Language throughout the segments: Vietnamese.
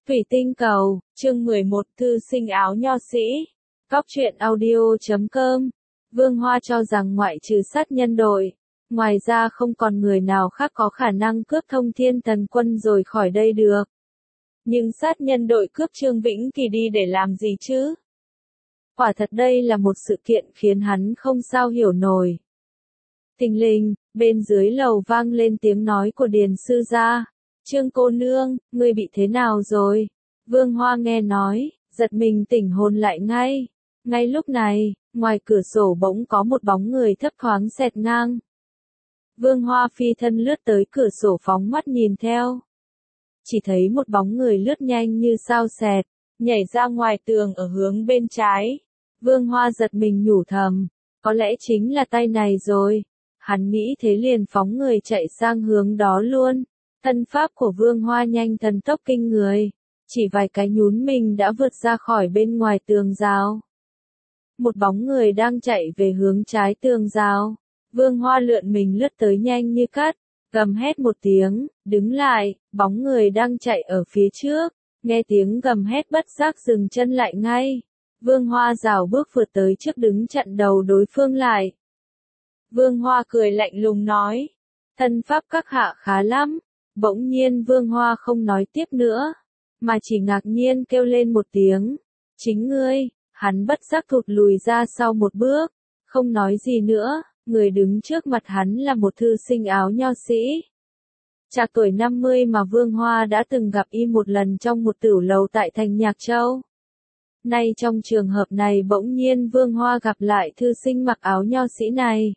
Thủy tinh cầu, chương 11 thư sinh áo nho sĩ. Cóc truyện audio.com. Vương Hoa cho rằng ngoại trừ sát nhân đội, ngoài ra không còn người nào khác có khả năng cướp Thông Thiên Thần Quân rồi khỏi đây được. Nhưng sát nhân đội cướp Trương Vĩnh Kỳ đi để làm gì chứ? Quả thật đây là một sự kiện khiến hắn không sao hiểu nổi. Thình lình, bên dưới lầu vang lên tiếng nói của Điền sư gia. Trương cô nương, ngươi bị thế nào rồi? Vương Hoa nghe nói, giật mình tỉnh hồn lại ngay. Ngay lúc này, ngoài cửa sổ bỗng có một bóng người thấp thoáng xẹt ngang. Vương Hoa phi thân lướt tới cửa sổ phóng mắt nhìn theo. Chỉ thấy một bóng người lướt nhanh như sao xẹt, nhảy ra ngoài tường ở hướng bên trái. Vương Hoa giật mình nhủ thầm, có lẽ chính là tay này rồi. Hắn nghĩ thế liền phóng người chạy sang hướng đó luôn. Thân pháp của Vương Hoa nhanh thần tốc kinh người, chỉ vài cái nhún mình đã vượt ra khỏi bên ngoài tường rào. Một bóng người đang chạy về hướng trái tường rào. Vương Hoa lượn mình lướt tới nhanh như cắt, gầm hét một tiếng, đứng lại, bóng người đang chạy ở phía trước, nghe tiếng gầm hét bất giác dừng chân lại ngay. Vương Hoa rảo bước vượt tới trước đứng chặn đầu đối phương lại. Vương Hoa cười lạnh lùng nói, thân pháp các hạ khá lắm. Bỗng nhiên Vương Hoa không nói tiếp nữa, mà chỉ ngạc nhiên kêu lên một tiếng. Chính ngươi, hắn bất giác thụt lùi ra sau một bước, không nói gì nữa, người đứng trước mặt hắn là một thư sinh áo nho sĩ. Trạc tuổi 50 mà Vương Hoa đã từng gặp y một lần trong một tửu lầu tại thành Nhạc Châu. Nay trong trường hợp này bỗng nhiên Vương Hoa gặp lại thư sinh mặc áo nho sĩ này.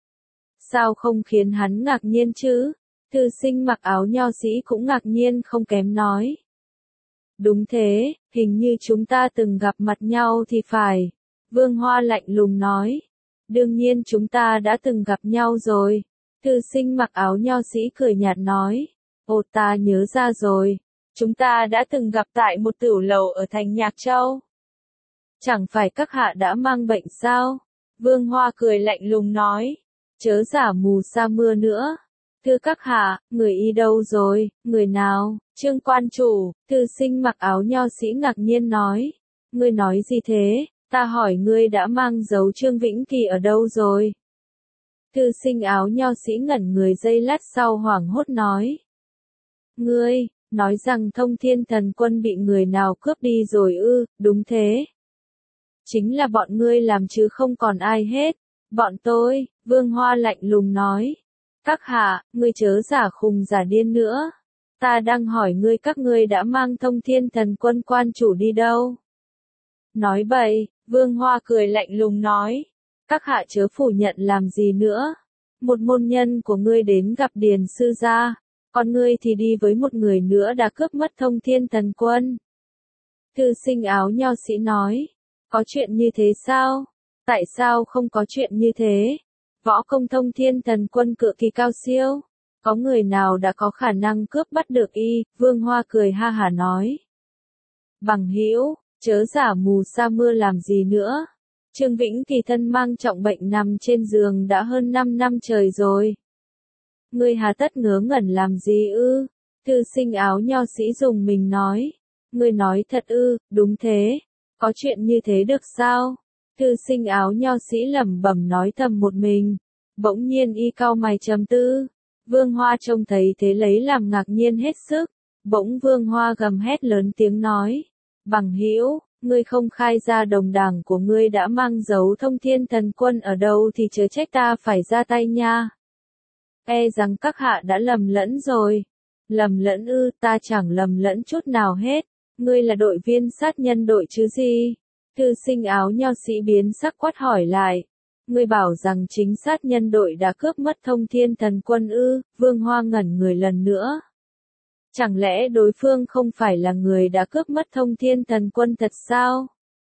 Sao không khiến hắn ngạc nhiên chứ? Thư sinh mặc áo nho sĩ cũng ngạc nhiên không kém nói. Đúng thế, hình như chúng ta từng gặp mặt nhau thì phải. Vương Hoa lạnh lùng nói. Đương nhiên chúng ta đã từng gặp nhau rồi. Thư sinh mặc áo nho sĩ cười nhạt nói. Ồ, ta nhớ ra rồi. Chúng ta đã từng gặp tại một tửu lầu ở thành Nhạc Châu. Chẳng phải các hạ đã mang bệnh sao? Vương Hoa cười lạnh lùng nói. Chớ giả mù sa mưa nữa. Thưa các hạ, người y đâu rồi, người nào? Trương quan chủ, thư sinh mặc áo nho sĩ ngạc nhiên nói. Ngươi nói gì thế? Ta hỏi ngươi đã mang dấu Trương Vĩnh Kỳ ở đâu rồi? Thư sinh áo nho sĩ ngẩn người giây lát sau hoảng hốt nói. Ngươi, nói rằng Thông Thiên Thần Quân bị người nào cướp đi rồi ư? Đúng thế. Chính là bọn ngươi làm chứ không còn ai hết. Bọn tôi, Vương Hoa lạnh lùng nói. Các hạ, ngươi chớ giả khùng giả điên nữa. Ta đang hỏi ngươi các ngươi đã mang Thông Thiên Thần Quân quan chủ đi đâu? Nói bậy, Vương Hoa cười lạnh lùng nói. Các hạ chớ phủ nhận làm gì nữa. Một môn nhân của ngươi đến gặp Điền sư gia, còn ngươi thì đi với một người nữa đã cướp mất Thông Thiên Thần Quân. Thư sinh áo nho sĩ nói. Có chuyện như thế sao? Tại sao không có chuyện như thế? Võ công Thông Thiên Thần Quân cực kỳ cao siêu. Có người nào đã có khả năng cướp bắt được y? Vương Hoa cười ha hả nói. Bằng hữu, chớ giả mù sa mưa làm gì nữa. Trương Vĩnh Kỳ thân mang trọng bệnh nằm trên giường đã hơn 5 năm trời rồi. Ngươi hà tất ngớ ngẩn làm gì ư? Thư sinh áo nho sĩ dùng mình nói. Ngươi nói thật ư? Đúng thế. Có chuyện như thế được sao? Thư sinh áo nho sĩ lẩm bẩm nói thầm một mình. Bỗng nhiên y cau mày trầm tư. Vương Hoa trông thấy thế lấy làm ngạc nhiên hết sức. Bỗng Vương Hoa gầm hét lớn tiếng nói. Bằng hữu, ngươi không khai ra đồng đảng của ngươi đã mang dấu Thông Thiên Thần Quân ở đâu thì chớ trách ta phải ra tay nha. E rằng các hạ đã lầm lẫn rồi. Lầm lẫn ư? Ta chẳng lầm lẫn chút nào hết. Ngươi là đội viên sát nhân đội chứ gì? Thư sinh áo nho sĩ biến sắc quát hỏi lại. Ngươi bảo rằng chính sát nhân đội đã cướp mất Thông Thiên Thần Quân ư? Vương Hoa ngẩn người lần nữa. Chẳng lẽ đối phương không phải là người đã cướp mất Thông Thiên Thần Quân thật sao?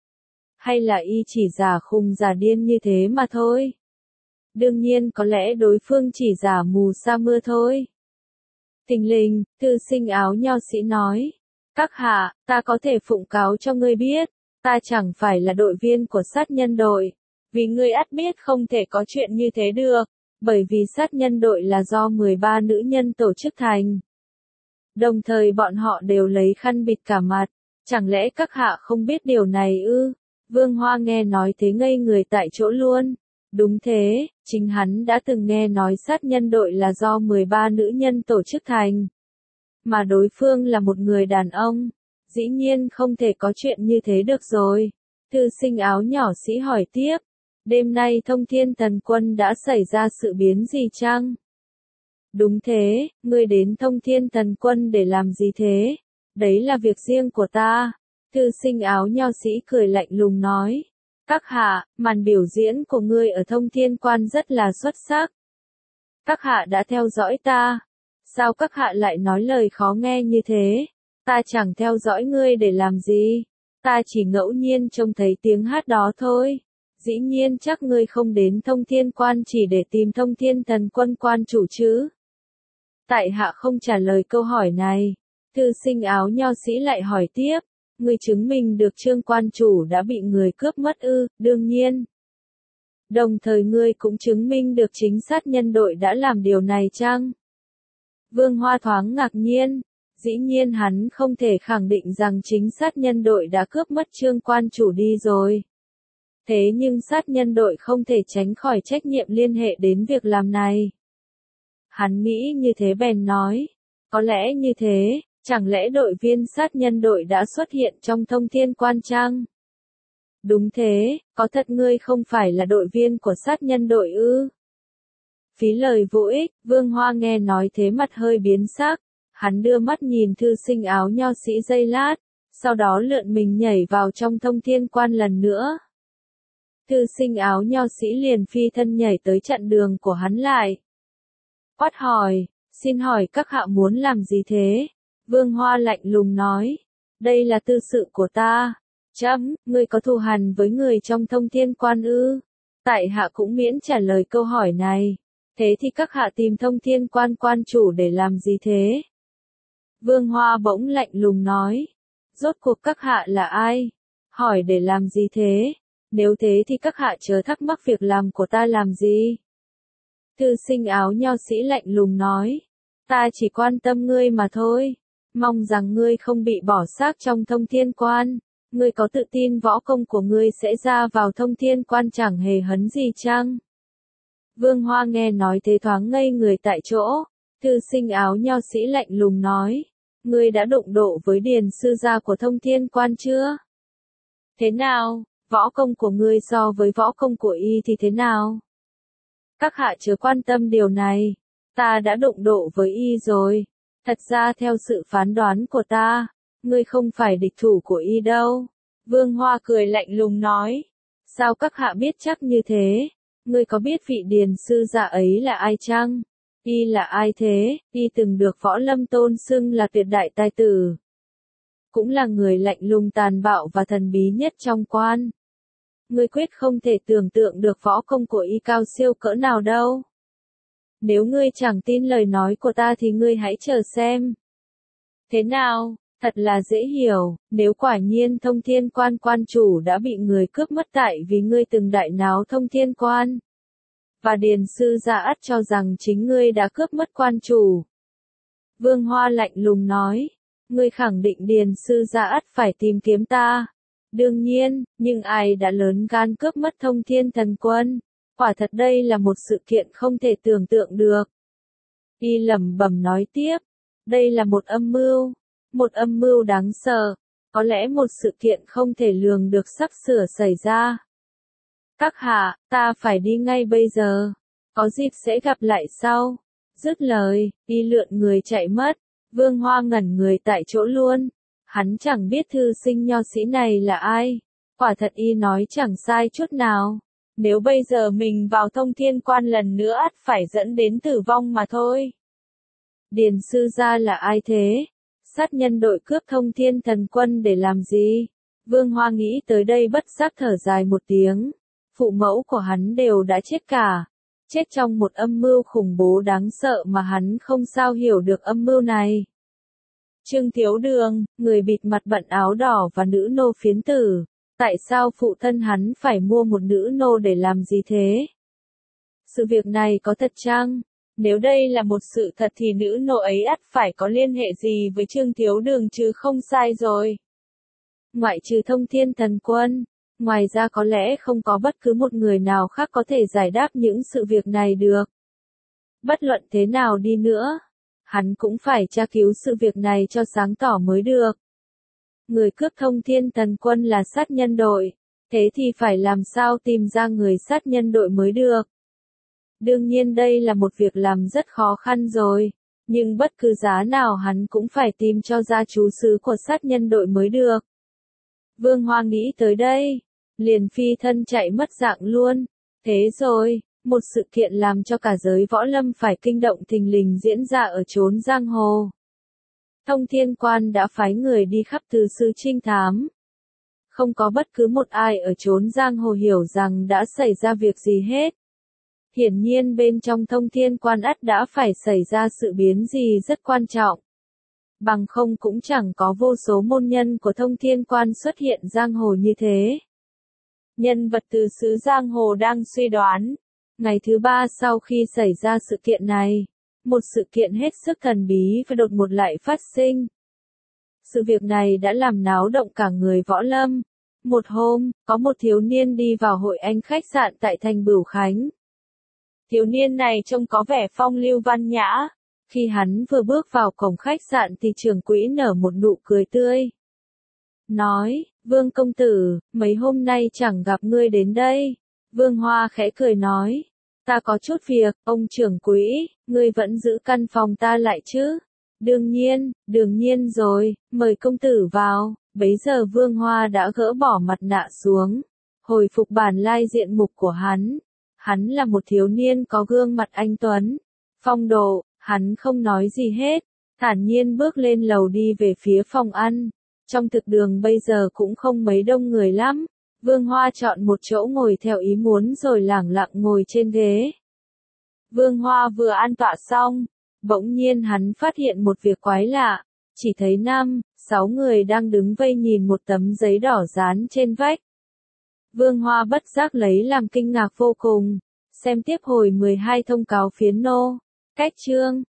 Hay là y chỉ giả khùng giả điên như thế mà thôi? Đương nhiên có lẽ đối phương chỉ giả mù sa mưa thôi. Thình lình, thư sinh áo nho sĩ nói. Các hạ, ta có thể phụng cáo cho ngươi biết. Ta chẳng phải là đội viên của sát nhân đội. Vì ngươi ắt biết không thể có chuyện như thế được. Bởi vì sát nhân đội là do 13 nữ nhân tổ chức thành. Đồng thời bọn họ đều lấy khăn bịt cả mặt. Chẳng lẽ các hạ không biết điều này ư? Vương Hoa nghe nói thế ngây người tại chỗ luôn. Đúng thế, chính hắn đã từng nghe nói sát nhân đội là do 13 nữ nhân tổ chức thành. Mà đối phương là một người đàn ông. Dĩ nhiên không thể có chuyện như thế được rồi. Thư sinh áo nhỏ sĩ hỏi tiếp. Đêm nay Thông Thiên Thần Quân đã xảy ra sự biến gì chăng? Đúng thế, ngươi đến Thông Thiên Thần Quân để làm gì thế? Đấy là việc riêng của ta. Thư sinh áo nho sĩ cười lạnh lùng nói. Các hạ, màn biểu diễn của ngươi ở Thông Thiên Quan rất là xuất sắc. Các hạ đã theo dõi ta. Sao các hạ lại nói lời khó nghe như thế? Ta chẳng theo dõi ngươi để làm gì. Ta chỉ ngẫu nhiên trông thấy tiếng hát đó thôi. Dĩ nhiên chắc ngươi không đến Thông Thiên Quan chỉ để tìm Thông Thiên Thần Quân quan chủ chứ. Tại hạ không trả lời câu hỏi này. Thư sinh áo nho sĩ lại hỏi tiếp. Ngươi chứng minh được Trương quan chủ đã bị người cướp mất ư? Đương nhiên. Đồng thời ngươi cũng chứng minh được chính sát nhân đội đã làm điều này chăng? Vương Hoa thoáng ngạc nhiên. Dĩ nhiên hắn không thể khẳng định rằng chính sát nhân đội đã cướp mất Trương quan chủ đi rồi. Thế nhưng sát nhân đội không thể tránh khỏi trách nhiệm liên hệ đến việc làm này. Hắn nghĩ như thế bèn nói. Có lẽ như thế, chẳng lẽ đội viên sát nhân đội đã xuất hiện trong Thông Thiên Quan chăng? Đúng thế, có thật ngươi không phải là đội viên của sát nhân đội ư? Phí lời vô ích, Vương Hoa nghe nói thế mặt hơi biến sắc. Hắn đưa mắt nhìn thư sinh áo nho sĩ giây lát, sau đó lượn mình nhảy vào trong Thông Thiên Quan lần nữa. Thư sinh áo nho sĩ liền phi thân nhảy tới chặn đường của hắn lại. Quát hỏi, xin hỏi các hạ muốn làm gì thế? Vương Hoa lạnh lùng nói, đây là tư sự của ta. Chấm, ngươi có thù hằn với người trong Thông Thiên Quan ư? Tại hạ cũng miễn trả lời câu hỏi này. Thế thì các hạ tìm Thông Thiên Quan quan chủ để làm gì thế? Vương Hoa bỗng lạnh lùng nói, rốt cuộc các hạ là ai? Hỏi để làm gì thế? Nếu thế thì các hạ chớ thắc mắc việc làm của ta làm gì? Thư sinh áo nho sĩ lạnh lùng nói, ta chỉ quan tâm ngươi mà thôi. Mong rằng ngươi không bị bỏ xác trong Thông Thiên Quan. Ngươi có tự tin võ công của ngươi sẽ ra vào Thông Thiên Quan chẳng hề hấn gì chăng? Vương Hoa nghe nói thế thoáng ngây người tại chỗ. Thư sinh áo nho sĩ lạnh lùng nói, ngươi đã đụng độ với điền sư gia của Thông Thiên Quan chưa? Thế nào, võ công của ngươi so với võ công của y thì thế nào? Các hạ chớ quan tâm điều này, ta đã đụng độ với y rồi. Thật ra theo sự phán đoán của ta, ngươi không phải địch thủ của y đâu. Vương Hoa cười lạnh lùng nói, sao các hạ biết chắc như thế? Ngươi có biết vị điền sư gia ấy là ai chăng? Y là ai thế? Y từng được Võ Lâm tôn xưng là tuyệt đại tài tử. Cũng là người lạnh lùng tàn bạo và thần bí nhất trong quan. Ngươi quyết không thể tưởng tượng được võ công của y cao siêu cỡ nào đâu. Nếu ngươi chẳng tin lời nói của ta thì ngươi hãy chờ xem. Thế nào, thật là dễ hiểu, nếu quả nhiên Thông Thiên Quan quan chủ đã bị người cướp mất tại vì ngươi từng đại náo Thông Thiên Quan. Và điền sư gia ắt cho rằng chính ngươi đã cướp mất quan chủ. Vương Hoa lạnh lùng nói, ngươi khẳng định điền sư gia ắt phải tìm kiếm ta. Đương nhiên, nhưng ai đã lớn gan cướp mất Thông Thiên Thần Quân? Quả thật đây là một sự kiện không thể tưởng tượng được. Y lẩm bẩm nói tiếp, đây là một âm mưu đáng sợ, có lẽ một sự kiện không thể lường được sắp sửa xảy ra. Các hạ, ta phải đi ngay bây giờ, có dịp sẽ gặp lại sau. Dứt lời, Y lượn người chạy mất, Vương Hoa ngẩn người tại chỗ luôn. Hắn chẳng biết thư sinh nho sĩ này là ai. Quả thật Y nói chẳng sai chút nào. Nếu bây giờ mình vào Thông Thiên Quan lần nữa ắt phải dẫn đến tử vong mà thôi. Điền sư gia là ai thế? Sát nhân đội cướp Thông Thiên Thần Quân để làm gì? Vương Hoa nghĩ tới đây bất giác thở dài một tiếng. Phụ mẫu của hắn đều đã chết cả. Chết trong một âm mưu khủng bố đáng sợ mà hắn không sao hiểu được âm mưu này. Trương Thiếu Đường, người bịt mặt bận áo đỏ và nữ nô phiến tử. Tại sao phụ thân hắn phải mua một nữ nô để làm gì thế? Sự việc này có thật chăng? Nếu đây là một sự thật thì nữ nô ấy ắt phải có liên hệ gì với Trương Thiếu Đường chứ không sai rồi. Ngoại trừ Thông Thiên Thần Quân, ngoài ra có lẽ không có bất cứ một người nào khác có thể giải đáp những sự việc này được. Bất luận thế nào đi nữa, hắn cũng phải tra cứu sự việc này cho sáng tỏ mới được. Người cướp Thông Thiên Thần Quân là sát nhân đội, thế thì phải làm sao tìm ra người sát nhân đội mới được. Đương nhiên đây là một việc làm rất khó khăn rồi, nhưng bất cứ giá nào hắn cũng phải tìm cho ra trú xứ của sát nhân đội mới được. Vương Hoa nghĩ tới đây, liền phi thân chạy mất dạng luôn. Thế rồi, một sự kiện làm cho cả giới võ lâm phải kinh động thình lình diễn ra ở chốn giang hồ. Thông Thiên Quan đã phái người đi khắp tứ xứ trinh thám. Không có bất cứ một ai ở chốn giang hồ hiểu rằng đã xảy ra việc gì hết. Hiển nhiên bên trong Thông Thiên Quan ắt đã phải xảy ra sự biến gì rất quan trọng. Bằng không cũng chẳng có vô số môn nhân của Thông Thiên Quan xuất hiện giang hồ như thế. Nhân vật từ xứ giang hồ đang suy đoán. Ngày thứ 3 sau khi xảy ra sự kiện này, một sự kiện hết sức thần bí và đột ngột lại phát sinh. Sự việc này đã làm náo động cả người võ lâm. Một hôm, có một thiếu niên đi vào hội anh khách sạn tại thành Bửu Khánh. Thiếu niên này trông có vẻ phong lưu văn nhã. Khi hắn vừa bước vào cổng khách sạn thì trưởng quỹ nở một nụ cười tươi. Nói, Vương công tử, mấy hôm nay chẳng gặp ngươi đến đây. Vương Hoa khẽ cười nói, ta có chút việc, ông trưởng quỹ, ngươi vẫn giữ căn phòng ta lại chứ? Đương nhiên rồi, mời công tử vào. Bấy giờ Vương Hoa đã gỡ bỏ mặt nạ xuống, hồi phục bản lai diện mục của hắn. Hắn là một thiếu niên có gương mặt anh tuấn, phong độ, hắn không nói gì hết, thản nhiên bước lên lầu đi về phía phòng ăn. Trong thực đường bây giờ cũng không mấy đông người lắm. Vương Hoa chọn một chỗ ngồi theo ý muốn rồi lẳng lặng ngồi trên ghế. Vương Hoa vừa an tọa xong, bỗng nhiên hắn phát hiện một việc quái lạ, chỉ thấy 5-6 người đang đứng vây nhìn một tấm giấy đỏ dán trên vách. Vương Hoa bất giác lấy làm kinh ngạc vô cùng, xem tiếp hồi 12 thông cáo phiến nô. Cách chương